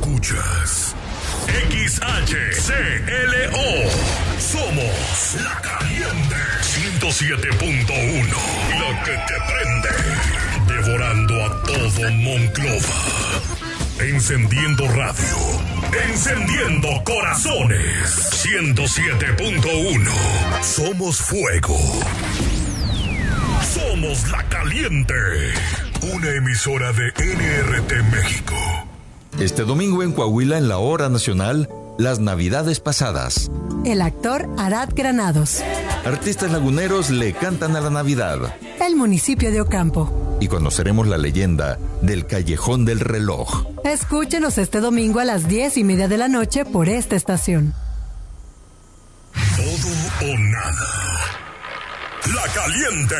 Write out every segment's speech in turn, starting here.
Escuchas XHCLO. Somos La Caliente 107.1. La que te prende. Devorando a todo Monclova. Encendiendo radio. Encendiendo corazones. 107.1. Somos fuego. Somos La Caliente. Una emisora de NRT México. Este domingo en Coahuila, en la hora nacional, las Navidades pasadas. El actor Arad Granados. Artistas laguneros le cantan a la Navidad. El municipio de Ocampo. Y conoceremos la leyenda del Callejón del Reloj. Escúchenos este domingo a las 10:30 de la noche por esta estación. Todo o nada. La Caliente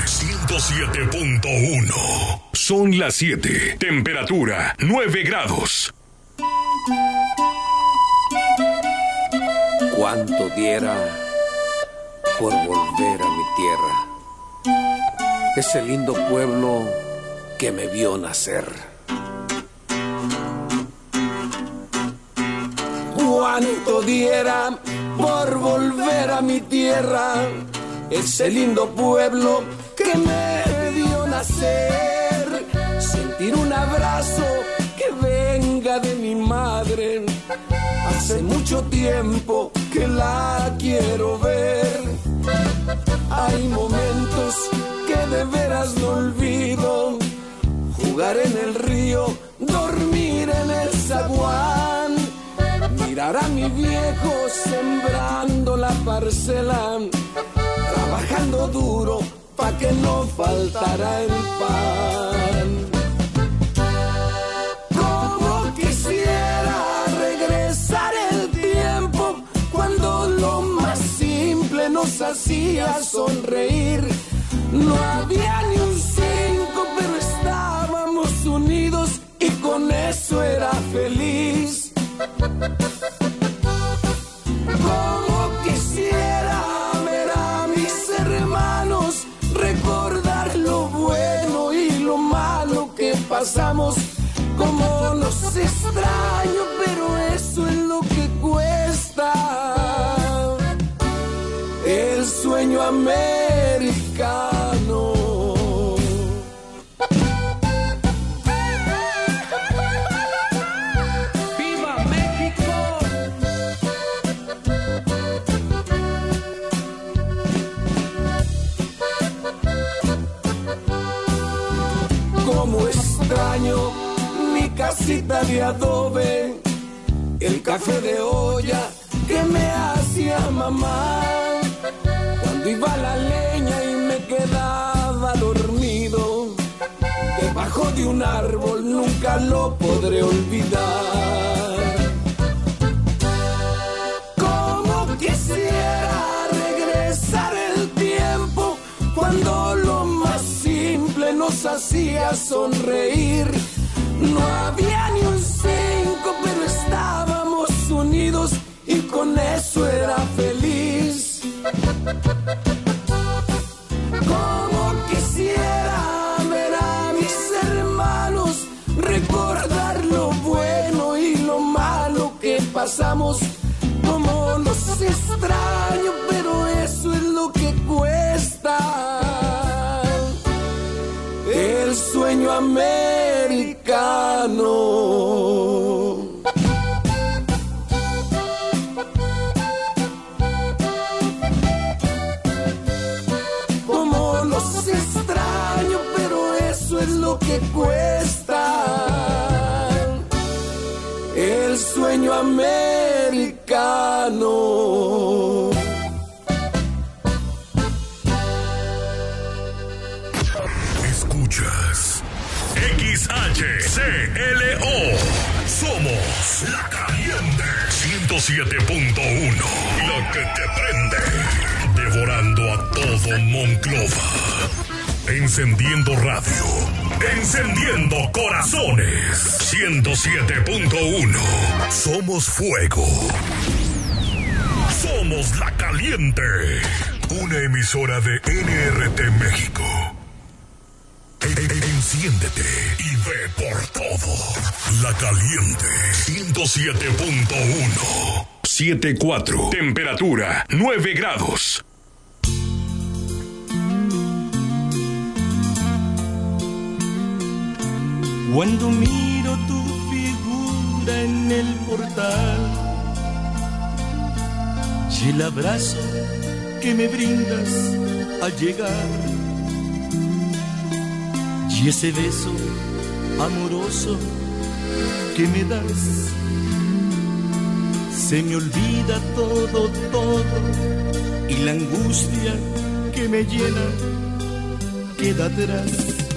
107.1. Son las 7. Temperatura 9 grados. Cuánto diera por volver a mi tierra, ese lindo pueblo que me vio nacer. Cuánto diera por volver a mi tierra, ese lindo pueblo que me vio nacer. Sentir un abrazo que venga de mi madre. Hace mucho tiempo que la quiero ver. Hay momentos que de veras no olvido. Jugar en el río, dormir en el zaguán. Mirar a mi viejo sembrando la parcela, trabajando duro pa' que no faltara el pan. Como quisiera regresar el tiempo cuando lo más simple nos hacía sonreír. No había ni un 5, pero estábamos unidos y con eso era feliz. Como quisiera ver a mis hermanos, recordar lo bueno y lo malo que pasamos. Como los extraño, pero eso es lo que cuesta. El sueño americano. Como extraño mi casita de adobe, el café de olla que me hacía mamá. Cuando iba a la leña y me quedaba dormido, debajo de un árbol nunca lo podré olvidar. Como quisiera regresar el tiempo cuando lo más simple nos hacía sonreír. No había ni un 5, pero estábamos unidos y con eso era feliz. Como quisiera ver a mis hermanos, recordar lo bueno y lo malo que pasamos. Como los extraño, pero eso es lo que cuesta. El sueño americano. Como los extraño, pero eso es lo que cuesta. El sueño americano. Escuchas XHCLO. Somos La Caliente 107.1. La que te prende. Devorando a todo Monclova. Encendiendo radio. Encendiendo corazones. 107.1. Somos fuego. Somos La Caliente. Una emisora de NRT México. Enciéndete y ve por todo. La Caliente 107.1. 7.4. Temperatura 9 grados. Cuando miro tu figura en el portal y el abrazo que me brindas al llegar y ese beso amoroso que me das, se me olvida todo, y la angustia que me llena queda atrás.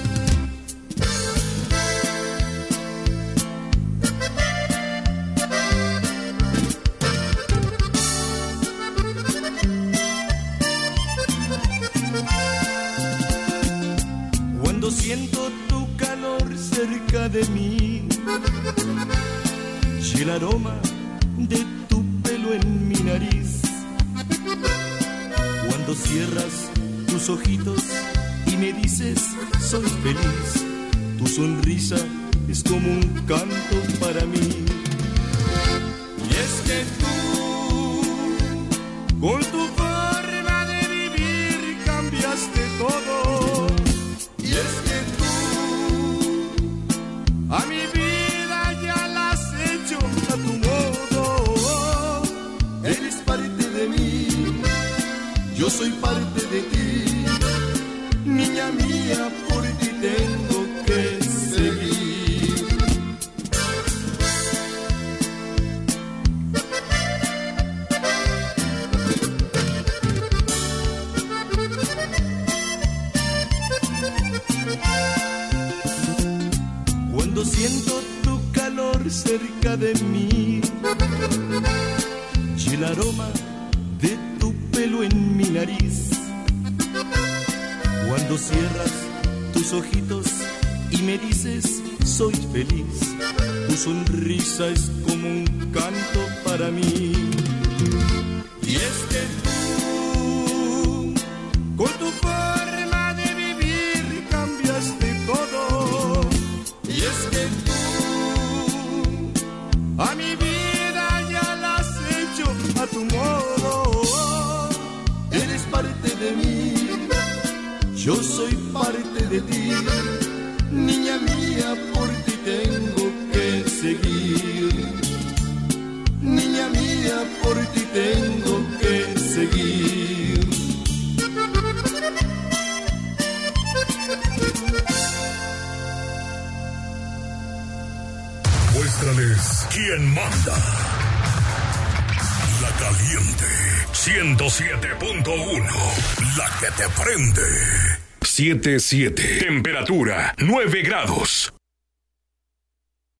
Siento tu calor cerca de mí y el aroma de tu pelo en mi nariz. Cuando cierras tus ojitos y me dices soy feliz, tu sonrisa es como un canto para mí. Y es que tú, con tu forma de vivir, cambiaste todo. Y es que tú a mi vida ya la has hecho a tu modo. Eres parte de mí, yo soy parte de ti. Niña mía, por ti tengo que seguir. Cuando siento tu calor cerca de mí y el aroma de tu pelo en mi nariz. Cuando cierras tus ojitos y me dices soy feliz, tu sonrisa es como un canto para mí. Y es que tú, con tu forma de vivir, cambiaste todo. Y es que tú a mi vida ya la has hecho a tu modo. Eres parte de mí, yo soy parte de ti. Niña mía, por ti tengo que seguir. Niña mía, por ti tengo que seguir. Muéstrales quién manda. La Caliente 107.1. La que te prende. 7.7. Temperatura 9 grados.